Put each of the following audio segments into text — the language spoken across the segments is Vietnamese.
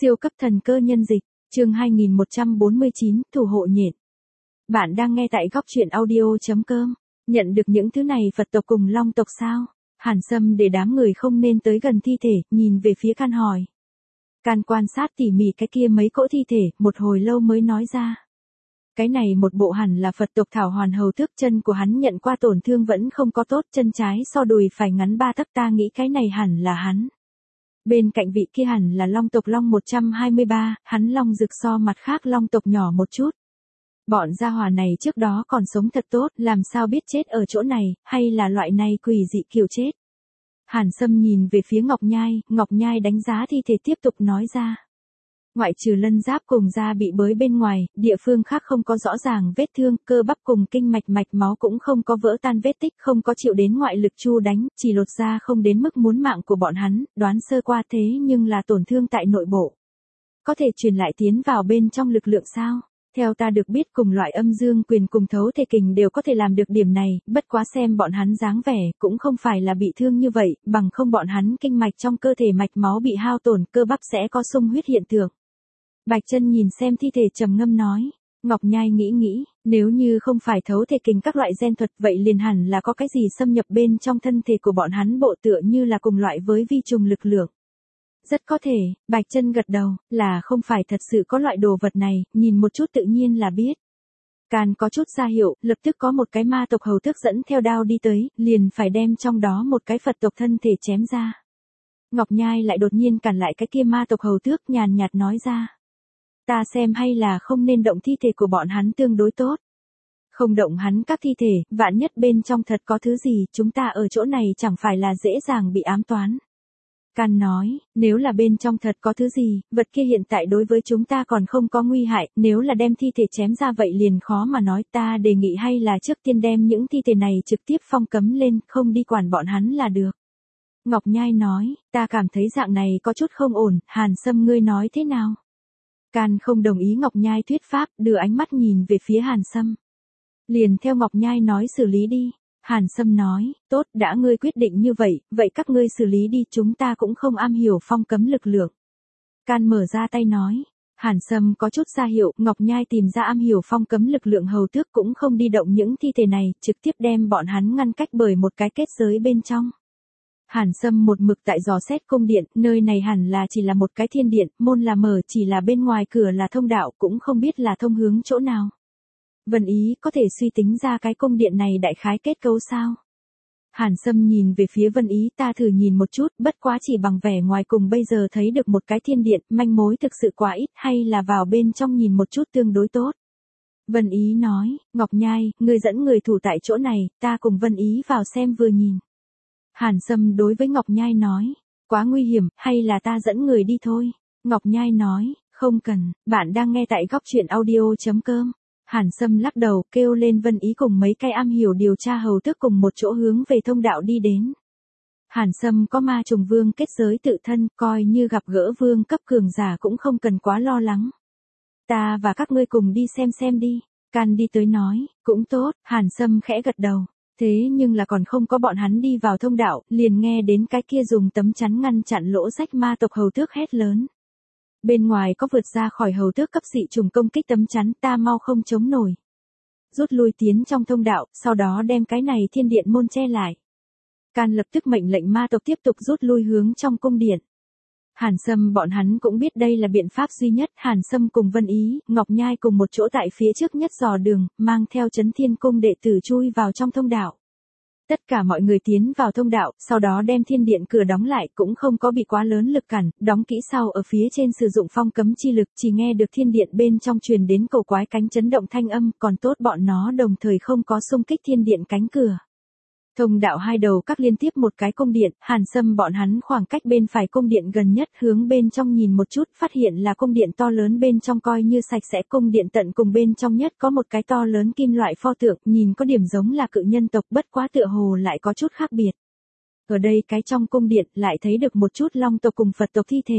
Siêu cấp thần cơ nhân dịch, chương 2149, thủ hộ nhện. Bạn đang nghe tại góc truyện audio.com. Nhận được những thứ này Phật tộc cùng Long tộc sao? Hàn Sâm để đám người không nên tới gần thi thể, nhìn về phía Can hỏi. Can quan sát tỉ mỉ cái kia mấy cỗ thi thể, một hồi lâu mới nói ra. Cái này một bộ hẳn là Phật tộc Thảo Hoàn Hầu Tước, chân của hắn nhận qua tổn thương vẫn không có tốt, chân trái so đùi phải ngắn 3 tấc, ta nghĩ cái này hẳn là hắn. Bên cạnh vị kia hẳn là Long tộc Long 123, hắn Long rực so mặt khác Long tộc nhỏ một chút. Bọn gia hỏa này trước đó còn sống thật tốt, làm sao biết chết ở chỗ này, hay là loại này quỷ dị kiểu chết. Hàn Sâm nhìn về phía Ngọc Nhai đánh giá thi thể tiếp tục nói ra. Ngoại trừ lân giáp cùng da bị bới bên ngoài, địa phương khác không có rõ ràng vết thương, cơ bắp cùng kinh mạch máu cũng không có vỡ tan vết tích, không có chịu đến ngoại lực chu đánh, chỉ lột da không đến mức muốn mạng của bọn hắn, đoán sơ qua thế nhưng là tổn thương tại nội bộ. Có thể truyền lại tiến vào bên trong lực lượng sao? Theo ta được biết cùng loại âm dương quyền cùng thấu thể kình đều có thể làm được điểm này, bất quá xem bọn hắn dáng vẻ, cũng không phải là bị thương như vậy, bằng không bọn hắn kinh mạch trong cơ thể mạch máu bị hao tổn, cơ bắp sẽ có sung huyết hiện tượng. Bạch Chân nhìn xem thi thể trầm ngâm nói, Ngọc Nhai nghĩ, nếu như không phải thấu thể kình các loại gen thuật vậy liền hẳn là có cái gì xâm nhập bên trong thân thể của bọn hắn, bộ tựa như là cùng loại với vi trùng lực lượng. Rất có thể, Bạch Chân gật đầu, là không phải thật sự có loại đồ vật này, nhìn một chút tự nhiên là biết. Càn có chút ra hiệu, lập tức có một cái ma tộc hầu tước dẫn theo đao đi tới, liền phải đem trong đó một cái Phật tộc thân thể chém ra. Ngọc Nhai lại đột nhiên cản lại cái kia ma tộc hầu tước, nhàn nhạt nói ra. Ta xem hay là không nên động thi thể của bọn hắn tương đối tốt. Không động hắn các thi thể, vạn nhất bên trong thật có thứ gì, chúng ta ở chỗ này chẳng phải là dễ dàng bị ám toán. Can nói, nếu là bên trong thật có thứ gì, vật kia hiện tại đối với chúng ta còn không có nguy hại, nếu là đem thi thể chém ra vậy liền khó mà nói, ta đề nghị hay là trước tiên đem những thi thể này trực tiếp phong cấm lên, không đi quản bọn hắn là được. Ngọc Nhai nói, ta cảm thấy dạng này có chút không ổn, Hàn Sâm ngươi nói thế nào? Can không đồng ý Ngọc Nhai thuyết pháp, đưa ánh mắt nhìn về phía Hàn Sâm. Liền theo Ngọc Nhai nói xử lý đi. Hàn Sâm nói, tốt, đã ngươi quyết định như vậy, vậy các ngươi xử lý đi, chúng ta cũng không am hiểu phong cấm lực lượng. Can mở ra tay nói. Hàn Sâm có chút ra hiệu, Ngọc Nhai tìm ra am hiểu phong cấm lực lượng hầu tước cũng không đi động những thi thể này, trực tiếp đem bọn hắn ngăn cách bởi một cái kết giới bên trong. Hàn Sâm một mực tại dò xét cung điện, nơi này hẳn là chỉ là một cái thiên điện, môn là mở, chỉ là bên ngoài cửa là thông đạo, cũng không biết là thông hướng chỗ nào. Vân Ý có thể suy tính ra cái cung điện này đại khái kết cấu sao? Hàn Sâm nhìn về phía Vân Ý, ta thử nhìn một chút, bất quá chỉ bằng vẻ ngoài cùng bây giờ thấy được một cái thiên điện, manh mối thực sự quá ít, hay là vào bên trong nhìn một chút tương đối tốt. Vân Ý nói, Ngọc Nhai, ngươi dẫn người thủ tại chỗ này, ta cùng Vân Ý vào xem vừa nhìn. Hàn Sâm đối với Ngọc Nhai nói, quá nguy hiểm, hay là ta dẫn người đi thôi. Ngọc Nhai nói, không cần, bạn đang nghe tại góc truyện audio.com. Hàn Sâm lắc đầu, kêu lên Vân Ý cùng mấy cái am hiểu điều tra hầu tước cùng một chỗ hướng về thông đạo đi đến. Hàn Sâm có ma trùng vương kết giới tự thân, coi như gặp gỡ vương cấp cường giả cũng không cần quá lo lắng. Ta và các ngươi cùng đi xem đi. Can đi tới nói, cũng tốt, Hàn Sâm khẽ gật đầu. Thế nhưng là còn không có bọn hắn đi vào thông đạo, liền nghe đến cái kia dùng tấm chắn ngăn chặn lỗ rách ma tộc hầu tước hét lớn. Bên ngoài có vượt ra khỏi hầu tước cấp dị trùng công kích tấm chắn, ta mau không chống nổi. Rút lui tiến trong thông đạo, sau đó đem cái này thiên điện môn che lại. Can lập tức mệnh lệnh ma tộc tiếp tục rút lui hướng trong cung điện. Hàn Sâm bọn hắn cũng biết đây là biện pháp duy nhất, Hàn Sâm cùng Vân Ý, Ngọc Nhai cùng một chỗ tại phía trước nhất dò đường, mang theo Chấn Thiên Cung đệ tử chui vào trong thông đạo. Tất cả mọi người tiến vào thông đạo, sau đó đem thiên điện cửa đóng lại, cũng không có bị quá lớn lực cản, đóng kỹ sau ở phía trên sử dụng phong cấm chi lực, chỉ nghe được thiên điện bên trong truyền đến cầu quái cánh chấn động thanh âm, còn tốt bọn nó đồng thời không có xung kích thiên điện cánh cửa. Thông đạo hai đầu các liên tiếp một cái cung điện, Hàn Sâm bọn hắn khoảng cách bên phải cung điện gần nhất hướng bên trong nhìn một chút, phát hiện là cung điện to lớn bên trong coi như sạch sẽ, cung điện tận cùng bên trong nhất có một cái to lớn kim loại pho tượng, nhìn có điểm giống là cự nhân tộc, bất quá tựa hồ lại có chút khác biệt. Ở đây cái trong cung điện lại thấy được một chút Long tộc cùng Phật tộc thi thể.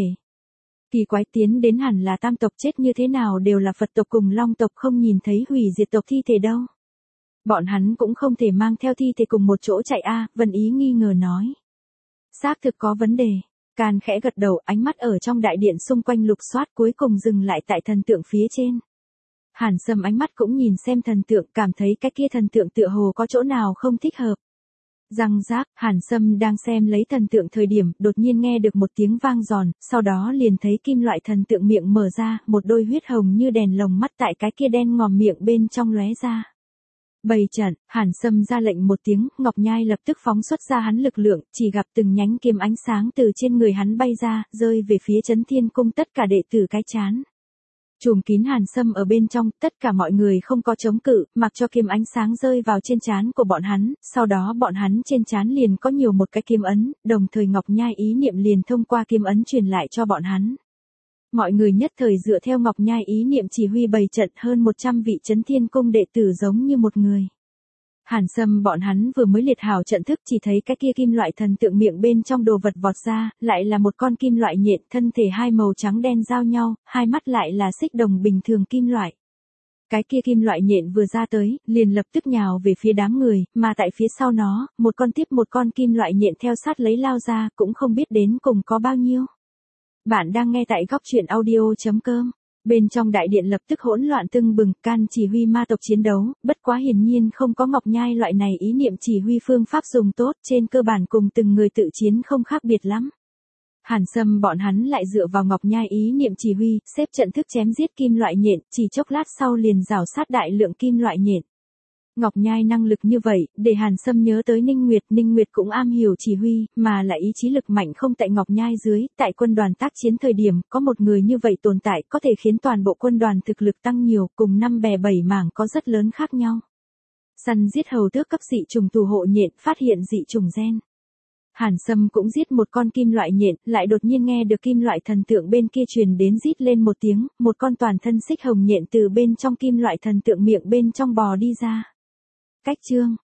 Kỳ quái, tiến đến hẳn là tam tộc, chết như thế nào đều là Phật tộc cùng Long tộc, không nhìn thấy hủy diệt tộc thi thể đâu. Bọn hắn cũng không thể mang theo thi thể cùng một chỗ chạy a, Vân Ý nghi ngờ nói. Xác thực có vấn đề. Can khẽ gật đầu, ánh mắt ở trong đại điện xung quanh lục soát cuối cùng dừng lại tại thần tượng phía trên. Hàn Sâm ánh mắt cũng nhìn xem thần tượng, cảm thấy cái kia thần tượng tựa hồ có chỗ nào không thích hợp. Răng rác, Hàn Sâm đang xem lấy thần tượng thời điểm, đột nhiên nghe được một tiếng vang giòn, sau đó liền thấy kim loại thần tượng miệng mở ra, một đôi huyết hồng như đèn lồng mắt tại cái kia đen ngòm miệng bên trong lóe ra. Bày trận, Hàn Sâm ra lệnh một tiếng, Ngọc Nhai lập tức phóng xuất ra hắn lực lượng, chỉ gặp từng nhánh kiếm ánh sáng từ trên người hắn bay ra, rơi về phía Chấn Thiên Cung tất cả đệ tử cái chán. Trùm kín Hàn Sâm ở bên trong, tất cả mọi người không có chống cự, mặc cho kiếm ánh sáng rơi vào trên trán của bọn hắn, sau đó bọn hắn trên trán liền có nhiều một cái kiếm ấn, đồng thời Ngọc Nhai ý niệm liền thông qua kiếm ấn truyền lại cho bọn hắn. Mọi người nhất thời dựa theo Ngọc Nhai ý niệm chỉ huy bày trận, hơn 100 vị Chấn Thiên Cung đệ tử giống như một người. Hàn Sâm bọn hắn vừa mới liệt hảo trận thức, chỉ thấy cái kia kim loại thần tượng miệng bên trong đồ vật vọt ra, lại là một con kim loại nhện, thân thể hai màu trắng đen giao nhau, hai mắt lại là xích đồng bình thường kim loại. Cái kia kim loại nhện vừa ra tới, liền lập tức nhào về phía đám người, mà tại phía sau nó, một con tiếp một con kim loại nhện theo sát lấy lao ra, cũng không biết đến cùng có bao nhiêu. Bạn đang nghe tại góc truyện audio.com. Bên trong đại điện lập tức hỗn loạn tưng bừng, Can chỉ huy ma tộc chiến đấu, bất quá hiển nhiên không có Ngọc Nhai loại này ý niệm chỉ huy phương pháp dùng tốt, trên cơ bản cùng từng người tự chiến không khác biệt lắm. Hàn Sâm bọn hắn lại dựa vào Ngọc Nhai ý niệm chỉ huy, xếp trận thức chém giết kim loại nhện, chỉ chốc lát sau liền rào sát đại lượng kim loại nhện. Ngọc Nhai năng lực như vậy, để Hàn Sâm nhớ tới Ninh Nguyệt cũng am hiểu chỉ huy, mà lại ý chí lực mạnh không tại Ngọc Nhai dưới, tại quân đoàn tác chiến thời điểm, có một người như vậy tồn tại có thể khiến toàn bộ quân đoàn thực lực tăng nhiều, cùng năm bè bảy mảng có rất lớn khác nhau. Săn giết hầu tước cấp dị trùng thủ hộ nhện, phát hiện dị trùng gen. Hàn Sâm cũng giết một con kim loại nhện, lại đột nhiên nghe được kim loại thần tượng bên kia truyền đến rít lên một tiếng, một con toàn thân xích hồng nhện từ bên trong kim loại thần tượng miệng bên trong bò đi ra. Cách chương